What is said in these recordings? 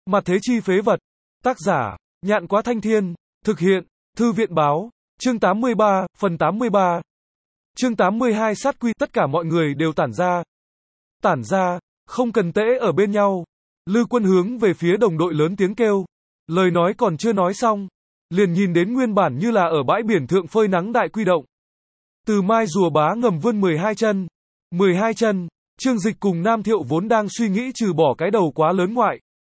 Mặt thế chi phế vật. Tác giả, Nhạn Quá Thanh Thiên. Thực hiện, Thư viện Báo. Chương 83, phần 83. Chương 82 sát quy. Tất cả mọi người đều tản ra. Tản ra, không cần tễ ở bên nhau. Lư Quân hướng về phía đồng đội lớn tiếng kêu. Lời nói còn chưa nói xong, liền nhìn đến nguyên bản như là ở bãi biển thượng phơi nắng đại quy động. Từ mai rùa bá ngầm vươn 12 chân. 12 chân, Trương Dịch cùng Nam Thiệu vốn đang suy nghĩ trừ bỏ cái đầu quá lớn ngoại.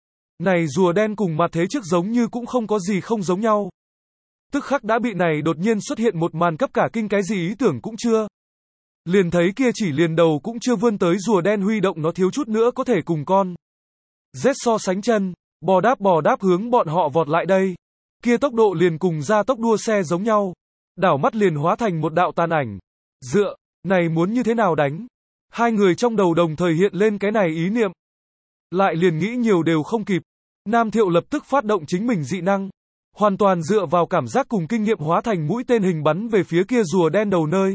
Này rùa đen cùng mặt thế trước giống như cũng không có gì không giống nhau. Tức khắc đã bị này đột nhiên xuất hiện một màn cấp cả kinh, cái gì ý tưởng cũng chưa. Liền thấy kia chỉ liền đầu cũng chưa vươn tới rùa đen huy động nó thiếu chút nữa có thể cùng con rết so sánh chân, bò đáp hướng bọn họ vọt lại đây. Kia tốc độ liền cùng ra tốc đua xe giống nhau. Đảo mắt liền hóa thành một đạo tàn ảnh. Dựa, này muốn như thế nào đánh? Hai người trong đầu đồng thời hiện lên cái này ý niệm. Lại liền nghĩ nhiều đều không kịp. Nam Thiệu lập tức phát động chính mình dị năng. Hoàn toàn dựa vào cảm giác cùng kinh nghiệm hóa thành mũi tên hình bắn về phía kia rùa đen đầu nơi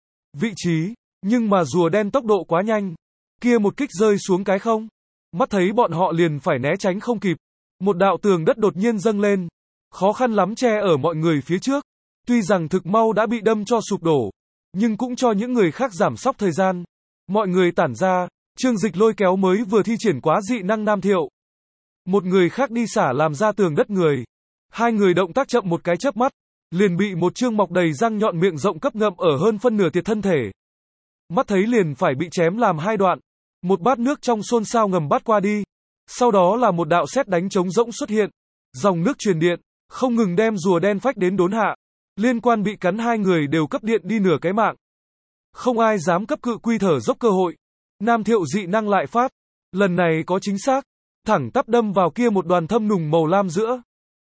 vị trí. Nhưng mà rùa đen tốc độ quá nhanh. Kia một kích rơi xuống cái không. Mắt thấy bọn họ liền phải né tránh không kịp. Một đạo tường đất đột nhiên dâng lên. Khó khăn lắm che ở mọi người phía trước. Tuy rằng thực mau đã bị đâm cho sụp đổ. Nhưng cũng cho những người khác giảm sóc thời gian. Mọi người tản ra. Trương Dịch lôi kéo mới vừa thi triển quá dị năng Nam Thiệu. Một người khác đi xả làm ra tường đất người. Hai người động tác chậm một cái chớp mắt. Liền bị một chương mọc đầy răng nhọn miệng rộng cấp ngậm ở hơn phân nửa tiệt thân thể. Mắt thấy liền phải bị chém làm hai đoạn. Một bát nước trong xôn xao ngầm bát qua đi. Sau đó là một đạo sét đánh trống rỗng xuất hiện. Dòng nước truyền điện, không ngừng đem rùa đen phách đến đốn hạ. Liên quan bị cắn hai người đều cấp điện đi nửa cái mạng. Không ai dám cấp cự quy thở dốc cơ hội. Nam Thiệu dị năng lại phát. Lần này có chính xác. Thẳng tắp đâm vào kia một đoàn thâm nùng màu lam giữa.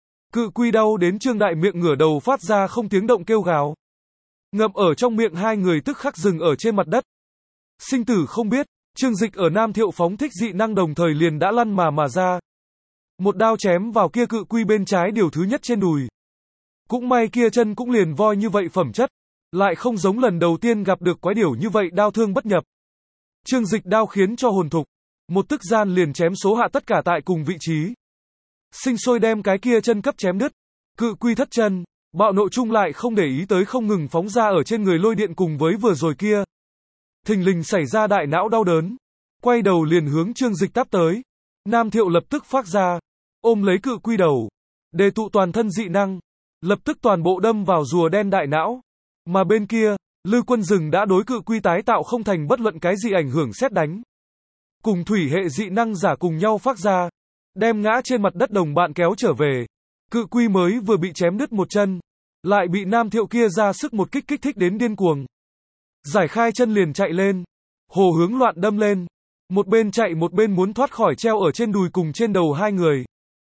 Cự quy đau đến Trương Đại miệng ngửa đầu phát ra không tiếng động kêu gào. Ngậm ở trong miệng hai người tức khắc dừng ở trên mặt đất. Sinh tử không biết. Trương Dịch ở Nam Thiệu phóng thích dị năng đồng thời liền đã lăn mà ra. Một đao chém vào kia cự quy bên trái điều thứ nhất trên đùi. Cũng may kia chân cũng liền voi như vậy phẩm chất. Lại không giống lần đầu tiên gặp được quái điểu như vậy đao thương bất nhập. Trương Dịch đao khiến cho hồn thục. Một tức gian liền chém số hạ tất cả tại cùng vị trí. Sinh sôi đem cái kia chân cấp chém đứt. Cự quy thất chân. Bạo nộ chung lại không để ý tới không ngừng phóng ra ở trên người lôi điện cùng với vừa rồi kia. Thình lình xảy ra đại não đau đớn. Quay đầu liền hướng Trương Dịch táp tới. Nam Thiệu lập tức phát ra. Ôm lấy cự quy đầu. Đề tụ toàn thân dị năng. Lập tức toàn bộ đâm vào rùa đen đại não. Mà bên kia, Lư Quân rừng đã đối cự quy tái tạo không thành bất luận cái gì ảnh hưởng sét đánh. Cùng thủy hệ dị năng giả cùng nhau phát ra. Đem ngã trên mặt đất đồng bạn kéo trở về. Cự quy mới vừa bị chém đứt một chân. Lại bị Nam Thiệu kia ra sức một kích kích thích đến điên cuồng. Giải khai chân liền chạy lên. Hồ hướng loạn đâm lên. Một bên chạy một bên muốn thoát khỏi treo ở trên đùi cùng trên đầu hai người.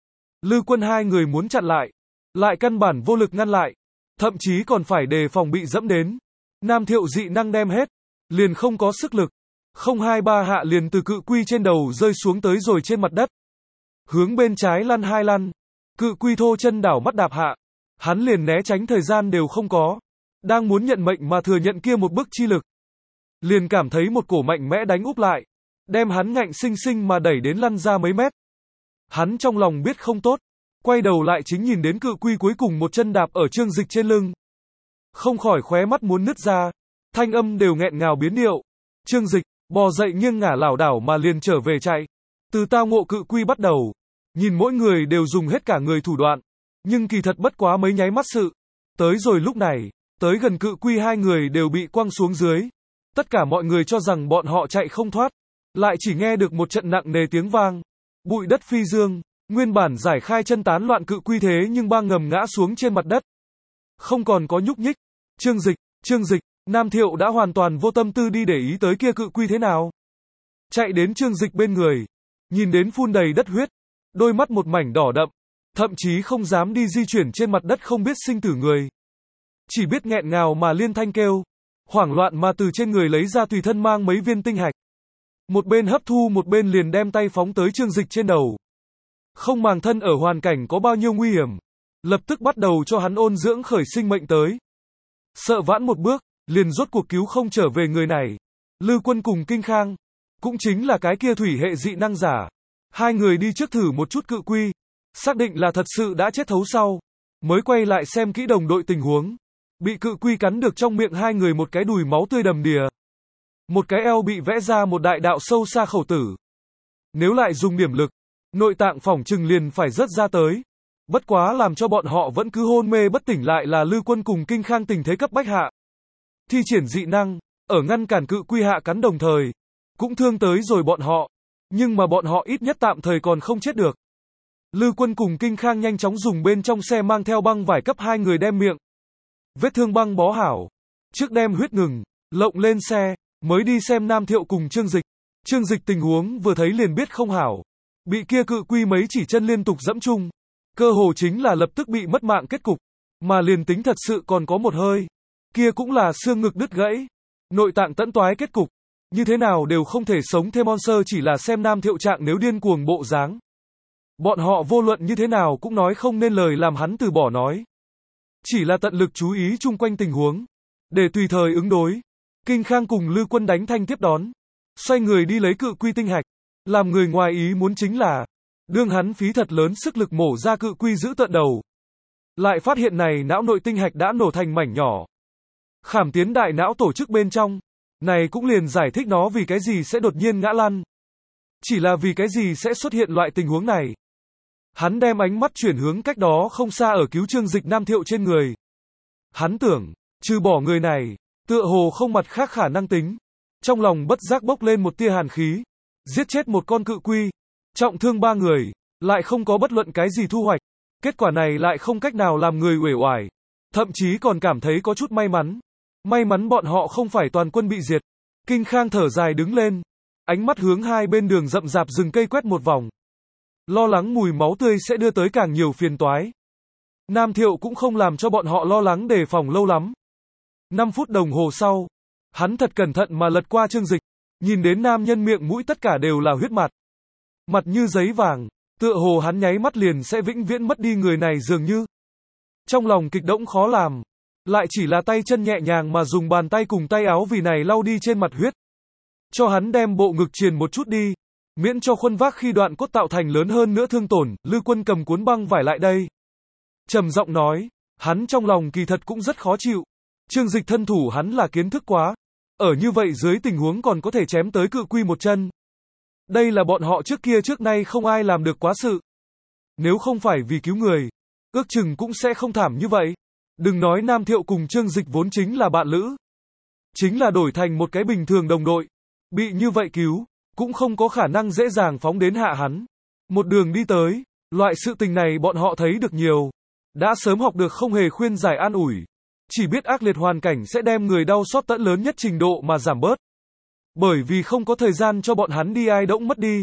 Lư Quân hai người muốn chặn lại. Lại căn bản vô lực ngăn lại. Thậm chí còn phải đề phòng bị dẫm đến. Nam Thiệu dị năng đem hết. Liền không có sức lực. Không hai ba hạ liền từ cự quy trên đầu rơi xuống tới rồi trên mặt đất. Hướng bên trái lăn hai lăn. Cự quy thô chân đảo mắt đạp hạ. Hắn liền né tránh thời gian đều không có. Đang muốn nhận mệnh mà thừa nhận kia một bức chi lực. Liền cảm thấy một cổ mạnh mẽ đánh úp lại. Đem hắn ngạnh sinh sinh mà đẩy đến lăn ra mấy mét. Hắn trong lòng biết không tốt. Quay đầu lại chính nhìn đến cự quy cuối cùng một chân đạp ở Trương Dịch trên lưng. Không khỏi khóe mắt muốn nứt ra. Thanh âm đều nghẹn ngào biến điệu. Trương Dịch, bò dậy nghiêng ngả lảo đảo mà liền trở về chạy. Từ tao ngộ cự quy bắt đầu. Nhìn mỗi người đều dùng hết cả người thủ đoạn. Nhưng kỳ thật bất quá mấy nháy mắt sự. Tới rồi lúc này, tới gần cự quy hai người đều bị quăng xuống dưới. Tất cả mọi người cho rằng bọn họ chạy không thoát. Lại chỉ nghe được một trận nặng nề tiếng vang. Bụi đất phi dương. Nguyên bản giải khai chân tán loạn cự quy thế nhưng bang ngầm ngã xuống trên mặt đất. Không còn có nhúc nhích. Trương Dịch, Nam Thiệu đã hoàn toàn vô tâm tư đi để ý tới kia cự quy thế nào. Chạy đến Trương Dịch bên người. Nhìn đến phun đầy đất huyết. Đôi mắt một mảnh đỏ đậm. Thậm chí không dám đi di chuyển trên mặt đất không biết sinh tử người. Chỉ biết nghẹn ngào mà liên thanh kêu. Hoảng loạn mà từ trên người lấy ra tùy thân mang mấy viên tinh hạch. Một bên hấp thu một bên liền đem tay phóng tới Trương Dịch trên đầu. Không màng thân ở hoàn cảnh có bao nhiêu nguy hiểm. Lập tức bắt đầu cho hắn ôn dưỡng khởi sinh mệnh tới. Sợ vãn một bước, liền rốt cuộc cứu không trở về người này. Lư Quân cùng Kinh Khang. Cũng chính là cái kia thủy hệ dị năng giả. Hai người đi trước thử một chút cự quy, xác định là thật sự đã chết thấu sau, mới quay lại xem kỹ đồng đội tình huống. Bị cự quy cắn được trong miệng hai người một cái đùi máu tươi đầm đìa. Một cái eo bị vẽ ra một đại đạo sâu xa khẩu tử. Nếu lại dùng điểm lực, nội tạng phỏng chừng liền phải rớt ra tới. Bất quá làm cho bọn họ vẫn cứ hôn mê bất tỉnh lại là Lư Quân cùng Kinh Khang tình thế cấp bách hạ. Thi triển dị năng, ở ngăn cản cự quy hạ cắn đồng thời, cũng thương tới rồi bọn họ. Nhưng mà bọn họ ít nhất tạm thời còn không chết được. Lư Quân cùng Kinh Khang nhanh chóng dùng bên trong xe mang theo băng vải cấp hai người đem miệng vết thương băng bó hảo. Trước đem huyết ngừng, lộng lên xe, mới đi xem Nam Thiệu cùng Trương Dịch. Trương Dịch tình huống vừa thấy liền biết không hảo. Bị kia cự quy mấy chỉ chân liên tục dẫm chung. Cơ hồ chính là lập tức bị mất mạng kết cục. Mà liền tính thật sự còn có một hơi. Kia cũng là xương ngực đứt gãy. Nội tạng tẫn toái kết cục. Như thế nào đều không thể sống thêm monster chỉ là xem Nam Thiệu trạng nếu điên cuồng bộ dáng. Bọn họ vô luận như thế nào cũng nói không nên lời làm hắn từ bỏ nói. Chỉ là tận lực chú ý chung quanh tình huống. Để tùy thời ứng đối. Kinh Khang cùng Lư Quân đánh thanh tiếp đón. Xoay người đi lấy cự quy tinh hạch. Làm người ngoài ý muốn chính là. Đương hắn phí thật lớn sức lực mổ ra cự quy giữ tận đầu. Lại phát hiện này não nội tinh hạch đã nổ thành mảnh nhỏ. Khảm tiến đại não tổ chức bên trong. Này cũng liền giải thích nó vì cái gì sẽ đột nhiên ngã lăn. Chỉ là vì cái gì sẽ xuất hiện loại tình huống này. Hắn đem ánh mắt chuyển hướng cách đó không xa ở cứu Trương Dịch Nam Thiệu trên người. Hắn tưởng, trừ bỏ người này, tựa hồ không mặt khác khả năng tính. Trong lòng bất giác bốc lên một tia hàn khí. Giết chết một con cự quy, trọng thương ba người, lại không có bất luận cái gì thu hoạch. Kết quả này lại không cách nào làm người uể oải. Thậm chí còn cảm thấy có chút may mắn. May mắn bọn họ không phải toàn quân bị diệt. Kinh Khang thở dài đứng lên. Ánh mắt hướng hai bên đường rậm rạp rừng cây quét một vòng. Lo lắng mùi máu tươi sẽ đưa tới càng nhiều phiền toái. Nam Thiệu cũng không làm cho bọn họ lo lắng đề phòng lâu lắm. 5 phút đồng hồ sau, hắn thật cẩn thận mà lật qua Trương Dịch, nhìn đến nam nhân miệng mũi tất cả đều là huyết mặt. Mặt như giấy vàng, tựa hồ hắn nháy mắt liền sẽ vĩnh viễn mất đi người này dường như. Trong lòng kịch động khó làm, lại chỉ là tay chân nhẹ nhàng mà dùng bàn tay cùng tay áo vì này lau đi trên mặt huyết. Cho hắn đem bộ ngực triền một chút đi, miễn cho khuân vác khi đoạn cốt tạo thành lớn hơn nữa thương tổn. Lư Quân cầm cuốn băng vải lại đây, trầm giọng nói, hắn trong lòng kỳ thật cũng rất khó chịu. Trương Dịch thân thủ hắn là kiến thức quá, ở như vậy dưới tình huống còn có thể chém tới cự quy một chân. Đây là bọn họ trước nay không ai làm được quá sự. Nếu không phải vì cứu người, ước chừng cũng sẽ không thảm như vậy. Đừng nói Nam Thiệu cùng Trương Dịch vốn chính là bạn lữ, chính là đổi thành một cái bình thường đồng đội, bị như vậy cứu, cũng không có khả năng dễ dàng phóng đến hạ hắn. Một đường đi tới, loại sự tình này bọn họ thấy được nhiều, đã sớm học được không hề khuyên giải an ủi, chỉ biết ác liệt hoàn cảnh sẽ đem người đau xót tận lớn nhất trình độ mà giảm bớt. Bởi vì không có thời gian cho bọn hắn đi ai đỗng mất đi.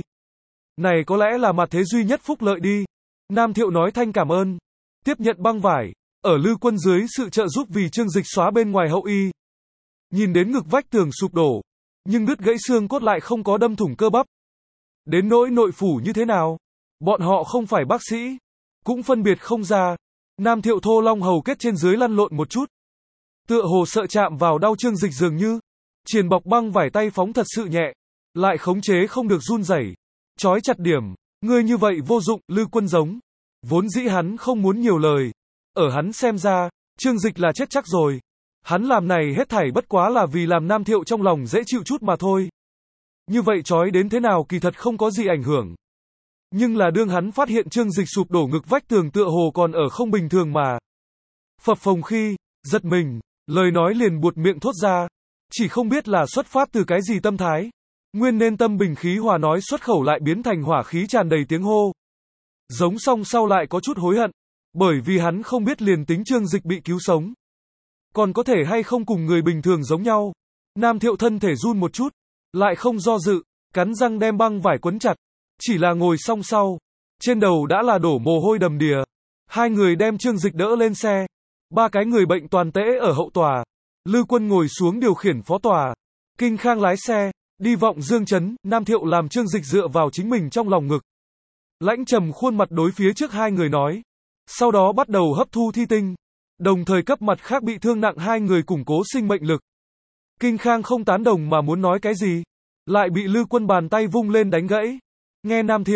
Này có lẽ là mặt thế duy nhất phúc lợi đi. Nam Thiệu nói thanh cảm ơn, tiếp nhận băng vải, ở Lư Quân dưới sự trợ giúp vì Trương Dịch xóa bên ngoài hậu y. Nhìn đến ngực vách tường sụp đổ, nhưng đứt gãy xương cốt lại không có đâm thủng cơ bắp. Đến nỗi nội phủ như thế nào, bọn họ không phải bác sĩ, cũng phân biệt không ra. Nam Thiệu thô long hầu kết trên dưới lăn lộn một chút, tựa hồ sợ chạm vào đau Trương Dịch dường như. Triền bọc băng vải tay phóng thật sự nhẹ, lại khống chế không được run rẩy, trói chặt điểm. Ngươi như vậy vô dụng. Lư Quân giống, vốn dĩ hắn không muốn nhiều lời, ở hắn xem ra, Trương Dịch là chết chắc rồi. Hắn làm này hết thảy bất quá là vì làm Nam Thiệu trong lòng dễ chịu chút mà thôi. Như vậy trói đến thế nào kỳ thật không có gì ảnh hưởng. Nhưng là đương hắn phát hiện Trương Dịch sụp đổ ngực vách tường tựa hồ còn ở không bình thường mà phập phồng khi, giật mình, lời nói liền buột miệng thốt ra. Chỉ không biết là xuất phát từ cái gì tâm thái. Nguyên nên tâm bình khí hòa nói xuất khẩu lại biến thành hỏa khí tràn đầy tiếng hô. Giống xong sau lại có chút hối hận. Bởi vì hắn không biết liền tính Trương Dịch bị cứu sống, còn có thể hay không cùng người bình thường giống nhau. Nam Thiệu thân thể run một chút, lại không do dự, cắn răng đem băng vải quấn chặt. Chỉ là ngồi xong sau, trên đầu đã là đổ mồ hôi đầm đìa. Hai người đem Trương Dịch đỡ lên xe. 3 cái người bệnh toàn tễ ở hậu tòa. Lư Quân ngồi xuống điều khiển phó tòa. Kinh Khang lái xe, đi vọng Dương Trấn. Nam Thiệu làm Trương Dịch dựa vào chính mình trong lòng ngực. Lãnh trầm khuôn mặt đối phía trước hai người nói. Sau đó bắt đầu hấp thu thi tinh. Đồng thời cấp mặt khác bị thương nặng hai người củng cố sinh mệnh lực. Kinh Khang không tán đồng mà muốn nói cái gì, lại bị Lư Quân bàn tay vung lên đánh gãy. Nghe Nam Thiệu,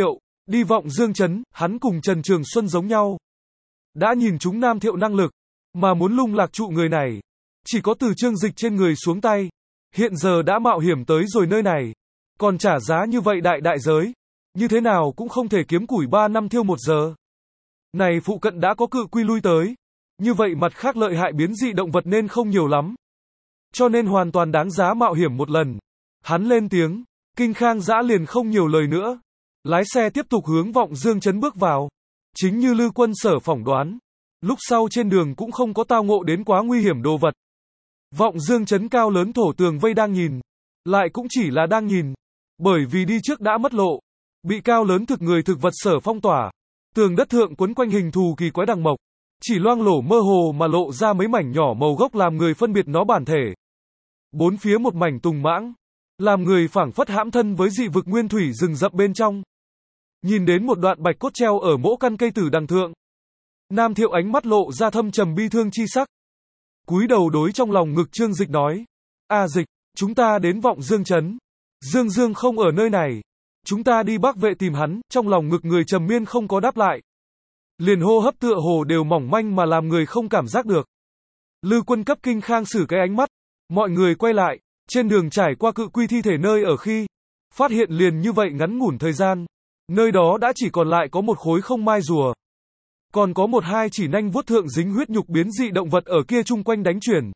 Đi Vọng Dương Trấn, hắn cùng Trần Trường Xuân giống nhau. Đã nhìn chúng Nam Thiệu năng lực, mà muốn lung lạc trụ người này, chỉ có từ Trương Dịch trên người xuống tay. Hiện giờ đã mạo hiểm tới rồi nơi này, còn trả giá như vậy đại giới, như thế nào cũng không thể kiếm củi 3 năm thiêu 1 giờ. Này phụ cận đã có cự quy lui tới, như vậy mặt khác lợi hại biến dị động vật nên không nhiều lắm. Cho nên hoàn toàn đáng giá mạo hiểm một lần. Hắn lên tiếng, Kinh Khang Dã liền không nhiều lời nữa. Lái xe tiếp tục hướng Vọng Dương Trấn bước vào. Chính như Lư Quân Sở phỏng đoán, lúc sau trên đường cũng không có tao ngộ đến quá nguy hiểm đồ vật. Vọng Dương Trấn cao lớn thổ tường vây đang nhìn, lại cũng chỉ là đang nhìn, bởi vì đi trước đã mất lộ, bị cao lớn thực người thực vật sở phong tỏa, tường đất thượng quấn quanh hình thù kỳ quái đằng mộc, chỉ loang lổ mơ hồ mà lộ ra mấy mảnh nhỏ màu gốc làm người phân biệt nó bản thể. Bốn phía một mảnh tùng mãng, làm người phảng phất hãm thân với dị vực nguyên thủy rừng rậm bên trong. Nhìn đến một đoạn bạch cốt treo ở mỗ căn cây tử đằng thượng, Nam Thiệu ánh mắt lộ ra thâm trầm bi thương chi sắc. Cúi đầu đối trong lòng ngực Trương Dịch nói, A Dịch, chúng ta đến Vọng Dương Trấn. Dương Dương không ở nơi này. Chúng ta đi Bắc Vệ tìm hắn. Trong lòng ngực người trầm miên không có đáp lại. Liền hô hấp tựa hồ đều mỏng manh mà làm người không cảm giác được. Lư Quân cấp Kinh Khang sử cái ánh mắt. Mọi người quay lại, trên đường trải qua cự quy thi thể nơi ở khi phát hiện liền như vậy ngắn ngủn thời gian, nơi đó đã chỉ còn lại có một khối không mai rùa. Còn có một hai chỉ nanh vuốt thượng dính huyết nhục biến dị động vật ở kia chung quanh đánh chuyển.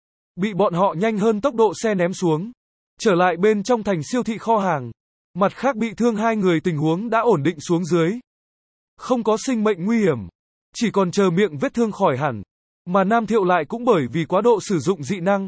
Bị bọn họ nhanh hơn tốc độ xe ném xuống. Trở lại bên trong thành siêu thị kho hàng. Mặt khác bị thương 2 người tình huống đã ổn định xuống dưới. Không có sinh mệnh nguy hiểm. Chỉ còn chờ miệng vết thương khỏi hẳn. Mà Nam Thiệu lại cũng bởi vì quá độ sử dụng dị năng.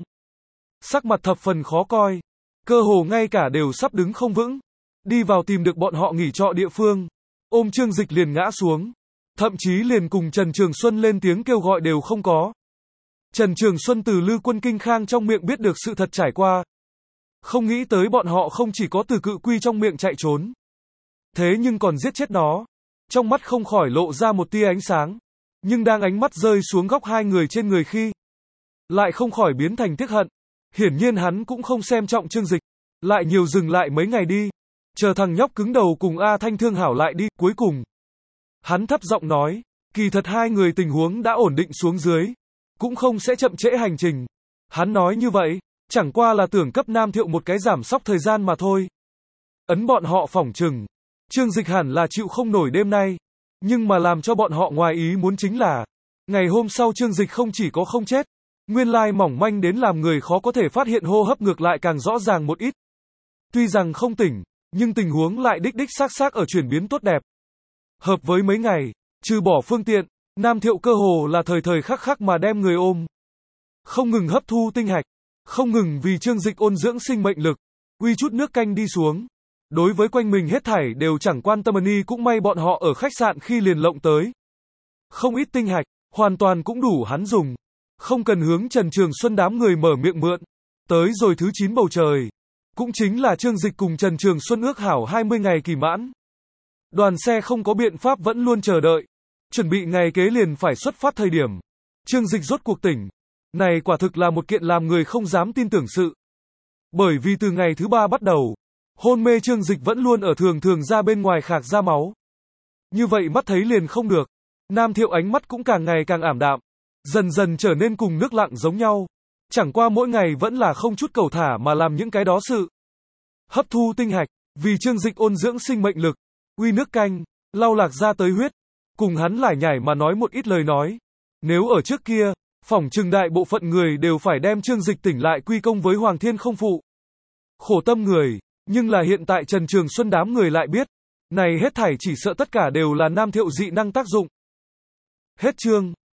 Sắc mặt thập phần khó coi. Cơ hồ ngay cả đều sắp đứng không vững. Đi vào tìm được bọn họ nghỉ trọ địa phương. Ôm Trương Dịch liền ngã xuống. Thậm chí liền cùng Trần Trường Xuân lên tiếng kêu gọi đều không có. Trần Trường Xuân từ Lư Quân Kinh Khang trong miệng biết được sự thật trải qua. Không nghĩ tới bọn họ không chỉ có từ cự quy trong miệng chạy trốn. Thế nhưng còn giết chết nó. Trong mắt không khỏi lộ ra một tia ánh sáng. Nhưng đang ánh mắt rơi xuống góc 2 người trên người khi, lại không khỏi biến thành tiếc hận. Hiển nhiên hắn cũng không xem trọng Trương Dịch. Lại nhiều dừng lại mấy ngày đi. Chờ thằng nhóc cứng đầu cùng A Thanh thương hảo lại đi. Cuối cùng, hắn thấp giọng nói, kỳ thật 2 người tình huống đã ổn định xuống dưới, cũng không sẽ chậm trễ hành trình. Hắn nói như vậy, chẳng qua là tưởng cấp Nam Thiệu một cái giảm sóc thời gian mà thôi. Ấn bọn họ phỏng chừng, Trương Dịch hẳn là chịu không nổi đêm nay. Nhưng mà làm cho bọn họ ngoài ý muốn chính là, ngày hôm sau Trương Dịch không chỉ có không chết, nguyên lai mỏng manh đến làm người khó có thể phát hiện hô hấp ngược lại càng rõ ràng một ít. Tuy rằng không tỉnh, nhưng tình huống lại đích xác ở chuyển biến tốt đẹp. Hợp với mấy ngày, trừ bỏ phương tiện, Nam Thiệu cơ hồ là thời khắc mà đem người ôm. Không ngừng hấp thu tinh hạch, không ngừng vì Trương Dịch ôn dưỡng sinh mệnh lực, uy chút nước canh đi xuống. Đối với quanh mình hết thảy đều chẳng quan tâm ni cũng may bọn họ ở khách sạn khi liền lộng tới. Không ít tinh hạch, hoàn toàn cũng đủ hắn dùng. Không cần hướng Trần Trường Xuân đám người mở miệng mượn. Tới rồi thứ 9 bầu trời. Cũng chính là Trương Dịch cùng Trần Trường Xuân ước hảo 20 ngày kỳ mãn. Đoàn xe không có biện pháp vẫn luôn chờ đợi. Chuẩn bị ngày kế liền phải xuất phát thời điểm. Trương Dịch rốt cuộc tỉnh. Này quả thực là một kiện làm người không dám tin tưởng sự. Bởi vì từ ngày thứ 3 bắt đầu, hôn mê Trương Dịch vẫn luôn ở thường ra bên ngoài khạc ra máu. Như vậy mắt thấy liền không được. Nam Thiệu ánh mắt cũng càng ngày càng ảm đạm. Dần dần trở nên cùng nước lặng giống nhau. Chẳng qua mỗi ngày vẫn là không chút cầu thả mà làm những cái đó sự. Hấp thu tinh hạch, vì Trương Dịch ôn dưỡng sinh mệnh lực, uy nước canh, lau lạc ra tới huyết. Cùng hắn lải nhải mà nói một ít lời nói. Nếu ở trước kia, phỏng chừng đại bộ phận người đều phải đem Trương Dịch tỉnh lại quy công với Hoàng Thiên không phụ. Khổ tâm người, nhưng là hiện tại Trần Trường Xuân đám người lại biết. Này hết thảy chỉ sợ tất cả đều là Nam Thiệu dị năng tác dụng. Hết chương.